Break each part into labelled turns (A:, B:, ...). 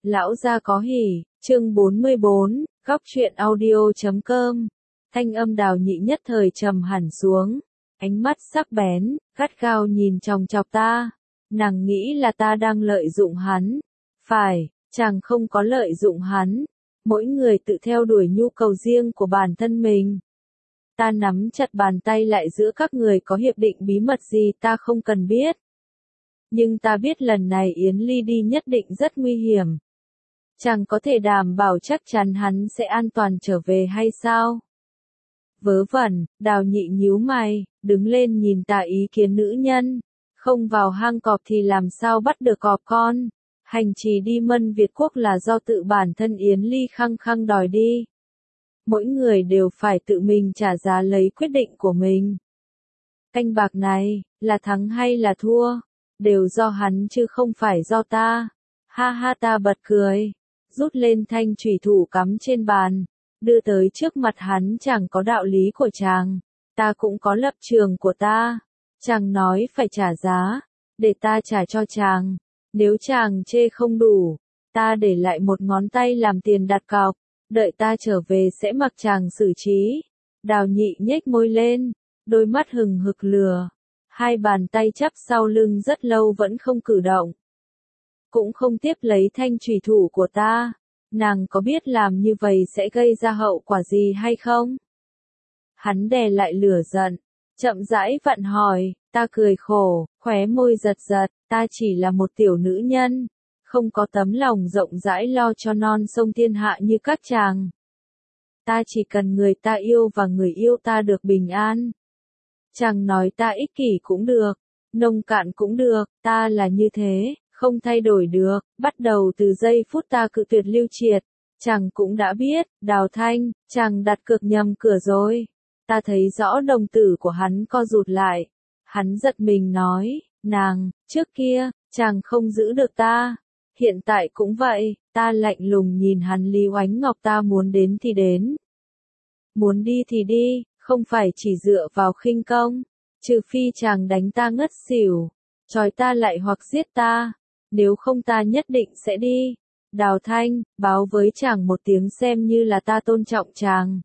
A: Lão gia có hỉ, chương 44, góc truyện audio.com. Thanh âm Đào Nhị nhất thời trầm hẳn xuống, ánh mắt sắc bén, gắt gao nhìn chòng chọc ta. Nàng nghĩ là ta đang lợi dụng hắn. Phải, chàng không có lợi dụng hắn. Mỗi người tự theo đuổi nhu cầu riêng của bản thân mình. Ta nắm chặt bàn tay lại giữa các người có hiệp định bí mật gì ta không cần biết. Nhưng ta biết lần này Yến Ly đi nhất định rất nguy hiểm. Chàng có thể đảm bảo chắc chắn hắn sẽ an toàn trở về hay sao? Vớ vẩn, Đào Nhị nhíu mày, đứng lên nhìn ta ý kiến nữ nhân. Không vào hang cọp thì làm sao bắt được cọp con? Hành trì đi Mân Việt Quốc là do tự bản thân Yến Ly khăng khăng đòi đi. Mỗi người đều phải tự mình trả giá lấy quyết định của mình. Canh bạc này, là thắng hay là thua, đều do hắn chứ không phải do ta. Ha ha, ta bật cười, rút lên thanh chủy thủ cắm trên bàn, đưa tới trước mặt hắn. Chẳng có đạo lý của chàng, ta cũng có lập trường của ta. Chàng nói phải trả giá, để ta trả cho chàng. Nếu chàng chê không đủ, ta để lại một ngón tay làm tiền đặt cọc, đợi ta trở về sẽ mặc chàng xử trí. Đào Nhị nhếch môi lên, đôi mắt hừng hực lửa, hai bàn tay chắp sau lưng rất lâu vẫn không cử động. Cũng không tiếp lấy thanh chủy thủ của ta. Nàng có biết làm như vậy sẽ gây ra hậu quả gì hay không? Hắn đè lại lửa giận, chậm rãi vặn hỏi. Ta cười khổ, khóe môi giật giật, ta chỉ là một tiểu nữ nhân, không có tấm lòng rộng rãi lo cho non sông thiên hạ như các chàng. Ta chỉ cần người ta yêu và người yêu ta được bình an. Chàng nói ta ích kỷ cũng được, nông cạn cũng được, ta là như thế, không thay đổi được. Bắt đầu từ giây phút ta cự tuyệt Lưu Triệt, chàng cũng đã biết. Đào Thanh, chàng đặt cược nhầm cửa rồi. Ta thấy rõ đồng tử của hắn co rụt lại. Hắn giật mình nói, nàng, trước kia, chàng không giữ được ta. Hiện tại cũng vậy. Ta lạnh lùng nhìn hắn. Lý Oánh Ngọc, ta muốn đến thì đến, muốn đi thì đi, không phải chỉ dựa vào khinh công. Trừ phi chàng đánh ta ngất xỉu, trói ta lại hoặc giết ta. Nếu không ta nhất định sẽ đi. Đào Thanh, báo với chàng một tiếng xem như là ta tôn trọng chàng.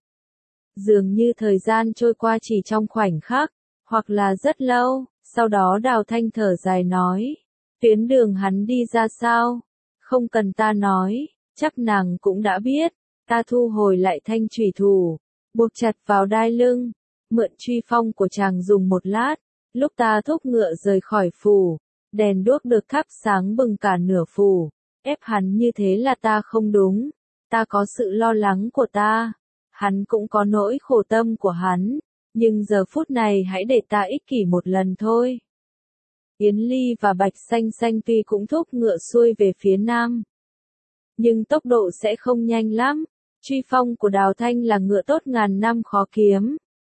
A: Dường như thời gian trôi qua chỉ trong khoảnh khắc, hoặc là rất lâu. Sau đó Đào Thanh thở dài nói, tuyến đường hắn đi ra sao? Không cần ta nói, chắc nàng cũng đã biết. Ta thu hồi lại thanh chủy thủ, buộc chặt vào đai lưng, mượn truy phong của chàng dùng một lát. Lúc ta thúc ngựa rời khỏi phủ, đèn đuốc được thắp sáng bừng cả nửa phủ. Ép hắn như thế là ta không đúng. Ta có sự lo lắng của ta, hắn cũng có nỗi khổ tâm của hắn. Nhưng giờ phút này hãy để ta ích kỷ một lần thôi. Yến Ly và Bạch Xanh Xanh tuy cũng thúc ngựa xuôi về phía nam, nhưng tốc độ sẽ không nhanh lắm. Truy phong của Đào Thanh là ngựa tốt ngàn năm khó kiếm.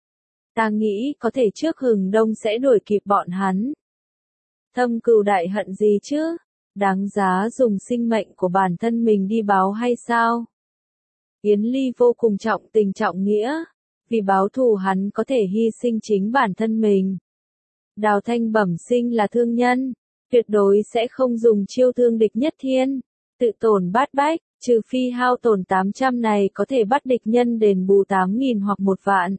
A: Ta nghĩ có thể trước hừng đông sẽ đuổi kịp bọn hắn. Thâm cừu đại hận gì chứ? Đáng giá dùng sinh mệnh của bản thân mình đi báo hay sao? Yến Ly vô cùng trọng tình trọng nghĩa. Vì báo thù hắn có thể hy sinh chính bản thân mình. Đào Thanh bẩm sinh là thương nhân, tuyệt đối sẽ không dùng chiêu thương địch nhất thiên, tự tổn bát bách. Trừ phi hao tổn 800 này có thể bắt địch nhân đền bù 8.000 hoặc 1 vạn.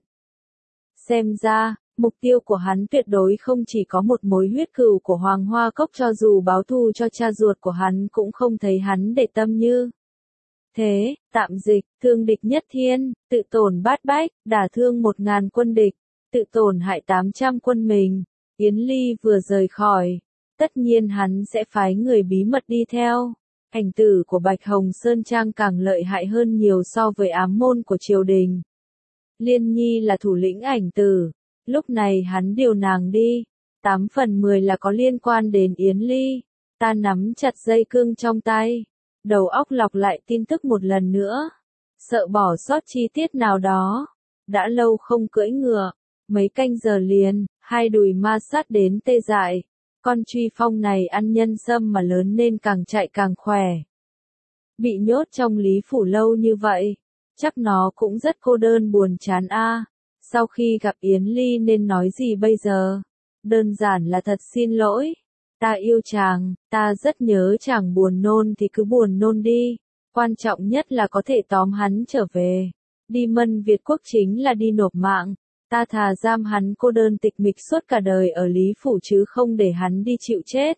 A: Xem ra, mục tiêu của hắn tuyệt đối không chỉ có một mối huyết cừu của Hoàng Hoa Cốc. Cho dù báo thù cho cha ruột của hắn cũng không thấy hắn để tâm như thế. Tạm dịch, thương địch nhất thiên, tự tổn bát bách, đả thương 1.000 quân địch, tự tổn hại 800 quân mình. Yến Ly vừa rời khỏi, tất nhiên hắn sẽ phái người bí mật đi theo. Ảnh tử của Bạch Hồng Sơn Trang càng lợi hại hơn nhiều so với ám môn của triều đình. Liên Nhi là thủ lĩnh ảnh tử, lúc này hắn điều nàng đi, 8 phần 10 là có liên quan đến Yến Ly. Ta nắm chặt dây cương trong tay, đầu óc lọc lại tin tức một lần nữa, sợ bỏ sót chi tiết nào đó. Đã lâu không cưỡi ngựa, mấy canh giờ liền, hai đùi ma sát đến tê dại. Con truy phong này ăn nhân sâm mà lớn nên càng chạy càng khỏe. Bị nhốt trong Lý Phủ lâu như vậy, chắc nó cũng rất cô đơn buồn chán a. Sau khi gặp Yến Ly nên nói gì bây giờ? Đơn giản là thật xin lỗi. Ta yêu chàng, ta rất nhớ chàng, buồn nôn thì cứ buồn nôn đi. Quan trọng nhất là có thể tóm hắn trở về. Đi Mân Việt Quốc chính là đi nộp mạng. Ta thà giam hắn cô đơn tịch mịch suốt cả đời ở Lý Phủ chứ không để hắn đi chịu chết.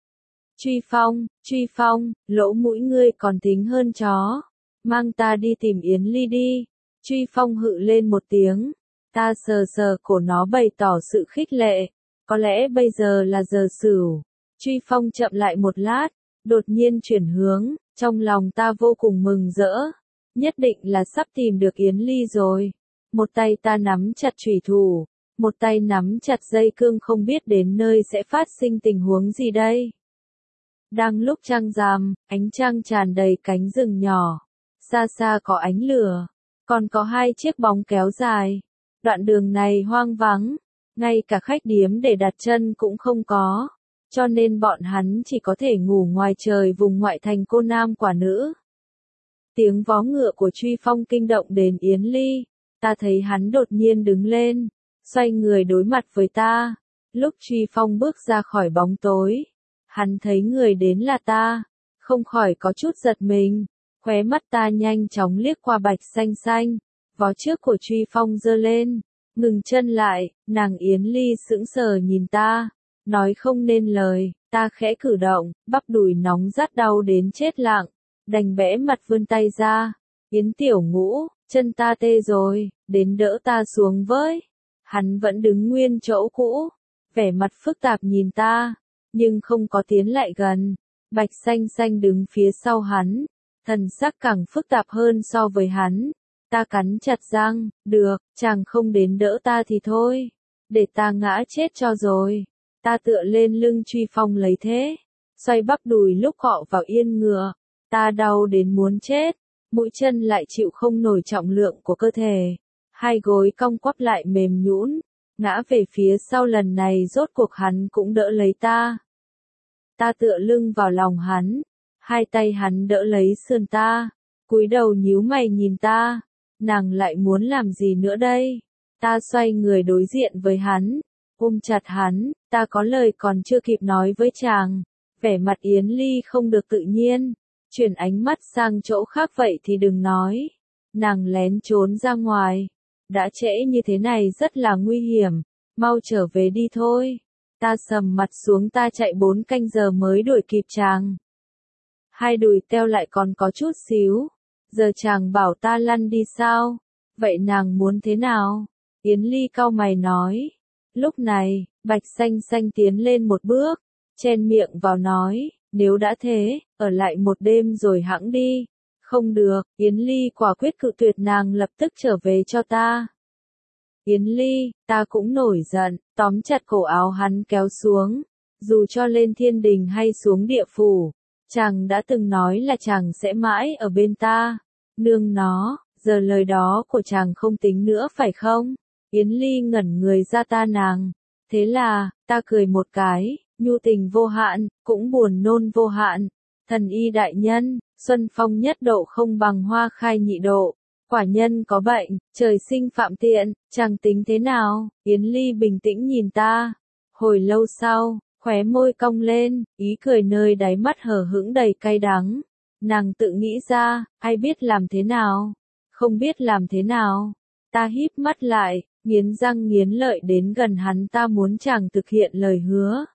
A: Truy Phong, lỗ mũi ngươi còn thính hơn chó. Mang ta đi tìm Yến Ly đi. Truy Phong hự lên một tiếng. Ta sờ sờ cổ nó bày tỏ sự khích lệ. Có lẽ bây giờ là giờ Sửu. Truy Phong chậm lại một lát, đột nhiên chuyển hướng, trong lòng ta vô cùng mừng rỡ. Nhất định là sắp tìm được Yến Ly rồi. Một tay ta nắm chặt chủy thủ, một tay nắm chặt dây cương, không biết đến nơi sẽ phát sinh tình huống gì đây. Đang lúc trăng rằm, ánh trăng tràn đầy cánh rừng nhỏ. Xa xa có ánh lửa, còn có hai chiếc bóng kéo dài. Đoạn đường này hoang vắng, ngay cả khách điếm để đặt chân cũng không có. Cho nên bọn hắn chỉ có thể ngủ ngoài trời vùng ngoại thành cô nam quả nữ. Tiếng vó ngựa của Truy Phong kinh động đến Yến Ly. Ta thấy hắn đột nhiên đứng lên, xoay người đối mặt với ta. Lúc Truy Phong bước ra khỏi bóng tối, hắn thấy người đến là ta, không khỏi có chút giật mình. Khóe mắt ta nhanh chóng liếc qua Bạch Xanh Xanh, vó trước của Truy Phong giơ lên, ngừng chân lại. Nàng Yến Ly sững sờ nhìn ta, nói không nên lời. Ta khẽ cử động, bắp đùi nóng rát đau đến chết lặng, đành bẽ mặt vươn tay ra. Yến tiểu ngũ, chân ta tê rồi, đến đỡ ta xuống với. Hắn vẫn đứng nguyên chỗ cũ, vẻ mặt phức tạp nhìn ta, nhưng không có tiến lại gần. Bạch Xanh Xanh đứng phía sau hắn, thần sắc càng phức tạp hơn so với hắn. Ta cắn chặt răng, được, chàng không đến đỡ ta thì thôi, để ta ngã chết cho rồi. Ta tựa lên lưng Truy Phong lấy thế, xoay bắp đùi lúc cọ vào yên ngựa. Ta đau đến muốn chết, mũi chân lại chịu không nổi trọng lượng của cơ thể. Hai gối cong quắp lại mềm nhũn, ngã về phía sau. Lần này rốt cuộc hắn cũng đỡ lấy ta. Ta tựa lưng vào lòng hắn, hai tay hắn đỡ lấy sườn ta, cúi đầu nhíu mày nhìn ta. Nàng lại muốn làm gì nữa đây? Ta xoay người đối diện với hắn, ôm chặt hắn. Ta có lời còn chưa kịp nói với chàng. Vẻ mặt Yến Ly không được tự nhiên, chuyển ánh mắt sang chỗ khác. Vậy thì đừng nói. Nàng lén trốn ra ngoài. Đã trễ như thế này rất là nguy hiểm, mau trở về đi thôi. Ta sầm mặt xuống, ta chạy 4 canh giờ mới đuổi kịp chàng. Hai đùi teo lại còn có chút xíu. Giờ chàng bảo ta lăn đi sao? Vậy nàng muốn thế nào? Yến Ly cau mày nói. Lúc này, Bạch Xanh Xanh tiến lên một bước, chen miệng vào nói, nếu đã thế, ở lại một đêm rồi hẵng đi. Không được, Yến Ly quả quyết cự tuyệt. Nàng lập tức trở về cho ta. Yến Ly, ta cũng nổi giận, tóm chặt cổ áo hắn kéo xuống. Dù cho lên thiên đình hay xuống địa phủ, chàng đã từng nói là chàng sẽ mãi ở bên ta. Nương nó, giờ lời đó của chàng không tính nữa phải không? Yến Ly ngẩn người ra. Ta nàng. Thế là, ta cười một cái, nhu tình vô hạn, cũng buồn nôn vô hạn. Thần y đại nhân, xuân phong nhất độ không bằng hoa khai nhị độ. Quả nhân có bệnh, trời sinh phạm tiện, chàng tính thế nào? Yến Ly bình tĩnh nhìn ta. Hồi lâu sau, khóe môi cong lên, ý cười nơi đáy mắt hờ hững đầy cay đắng. Nàng tự nghĩ ra, ai biết làm thế nào? Không biết làm thế nào? Ta híp mắt lại, nghiến răng nghiến lợi đến gần hắn. Ta muốn chàng thực hiện lời hứa.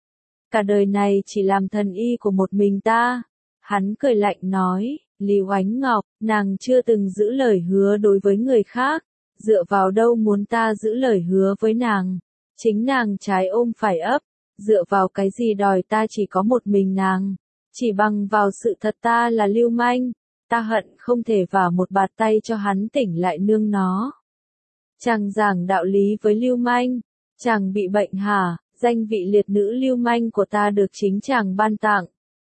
A: Cả đời này chỉ làm thần y của một mình ta. Hắn cười lạnh nói, Lý Oánh Ngọc, nàng chưa từng giữ lời hứa đối với người khác. Dựa vào đâu muốn ta giữ lời hứa với nàng? Chính nàng trái ôm phải ấp. Dựa vào cái gì đòi ta chỉ có một mình nàng? Chỉ bằng vào sự thật ta là lưu manh. Ta hận không thể vả một bạt tay cho hắn tỉnh lại nương nó. Chàng giảng đạo lý với lưu manh. Chàng bị bệnh hả? Danh vị liệt nữ lưu manh của ta được chính chàng ban tặng.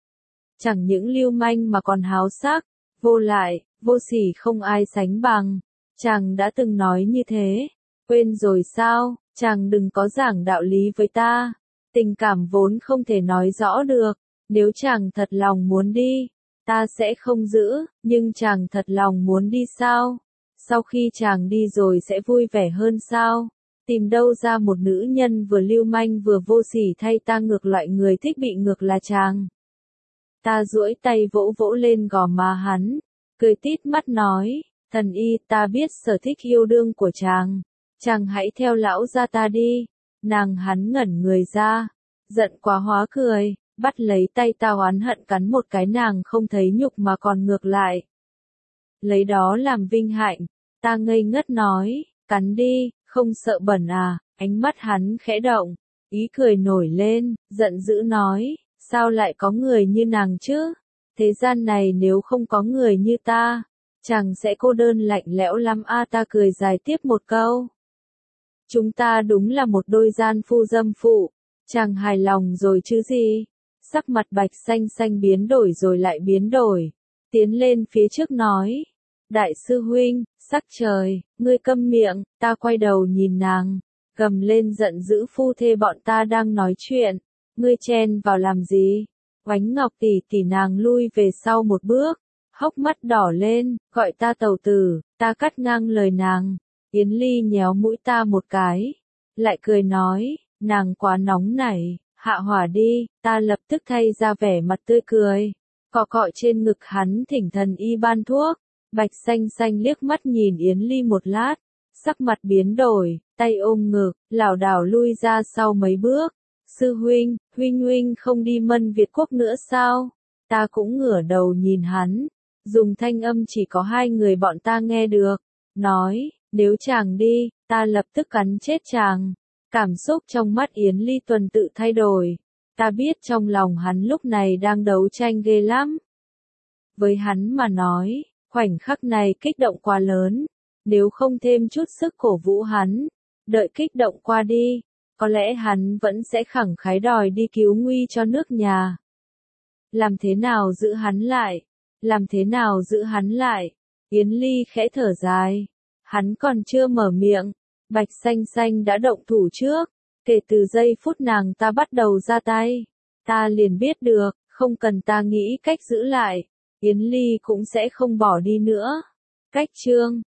A: Chẳng những lưu manh mà còn háo sắc, vô lại, vô sỉ không ai sánh bằng. Chàng đã từng nói như thế. Quên rồi sao? Chàng đừng có giảng đạo lý với ta. Tình cảm vốn không thể nói rõ được. Nếu chàng thật lòng muốn đi, ta sẽ không giữ. Nhưng chàng thật lòng muốn đi sao? Sau khi chàng đi rồi sẽ vui vẻ hơn sao? tìm đâu ra một nữ nhân vừa lưu manh vừa vô sỉ thay ta ngược, loại người thích bị ngược là chàng. Ta duỗi tay vỗ vỗ lên gò má hắn, cười tít mắt nói, thần y, ta biết sở thích yêu đương của chàng. Chàng hãy theo lão gia ta đi. Nàng hắn ngẩn người ra, giận quá hóa cười, bắt lấy tay ta oán hận cắn một cái, nàng không thấy nhục mà còn ngược lại. Lấy đó làm vinh hạnh, ta ngây ngất nói, cắn đi, không sợ bẩn à, ánh mắt hắn khẽ động, ý cười nổi lên, giận dữ nói, sao lại có người như nàng chứ? Thế gian này nếu không có người như ta, chàng sẽ cô đơn lạnh lẽo lắm a. Ta cười dài tiếp một câu. Chúng ta đúng là một đôi gian phu dâm phụ, chàng hài lòng rồi chứ gì? Sắc mặt Bạch Xanh Xanh biến đổi rồi lại biến đổi, tiến lên phía trước nói, đại sư huynh, sắc trời, ngươi câm miệng. Ta quay đầu nhìn nàng, gầm lên giận dữ, phu thê bọn ta đang nói chuyện, ngươi chen vào làm gì? Oánh Ngọc tỷ tỷ, nàng lui về sau một bước, hốc mắt đỏ lên, gọi ta tàu tử. Ta cắt ngang lời nàng. Yến Ly nhéo mũi ta một cái, lại cười nói, nàng quá nóng nảy, hạ hỏa đi. Ta lập tức thay ra vẻ mặt tươi cười, cọ cọ trên ngực hắn, thỉnh thần y ban thuốc. Bạch Xanh Xanh liếc mắt nhìn Yến Ly một lát, sắc mặt biến đổi, tay ôm ngực, lảo đảo lui ra sau mấy bước. Sư huynh, huynh không đi Mân Việt Quốc nữa sao? Ta cũng ngửa đầu nhìn hắn, dùng thanh âm chỉ có hai người bọn ta nghe được, nói, nếu chàng đi, ta lập tức cắn chết chàng. Cảm xúc trong mắt Yến Ly tuần tự thay đổi, ta biết trong lòng hắn lúc này đang đấu tranh ghê lắm. Với hắn mà nói, khoảnh khắc này kích động quá lớn, nếu không thêm chút sức cổ vũ hắn, đợi kích động qua đi, có lẽ hắn vẫn sẽ khẳng khái đòi đi cứu nguy cho nước nhà. Làm thế nào giữ hắn lại? Làm thế nào giữ hắn lại? Yến Ly khẽ thở dài. Hắn còn chưa mở miệng, Bạch Xanh Xanh đã động thủ trước. Kể từ giây phút nàng ta bắt đầu ra tay, ta liền biết được, không cần ta nghĩ cách giữ lại, Yến Ly cũng sẽ không bỏ đi nữa. Cách chương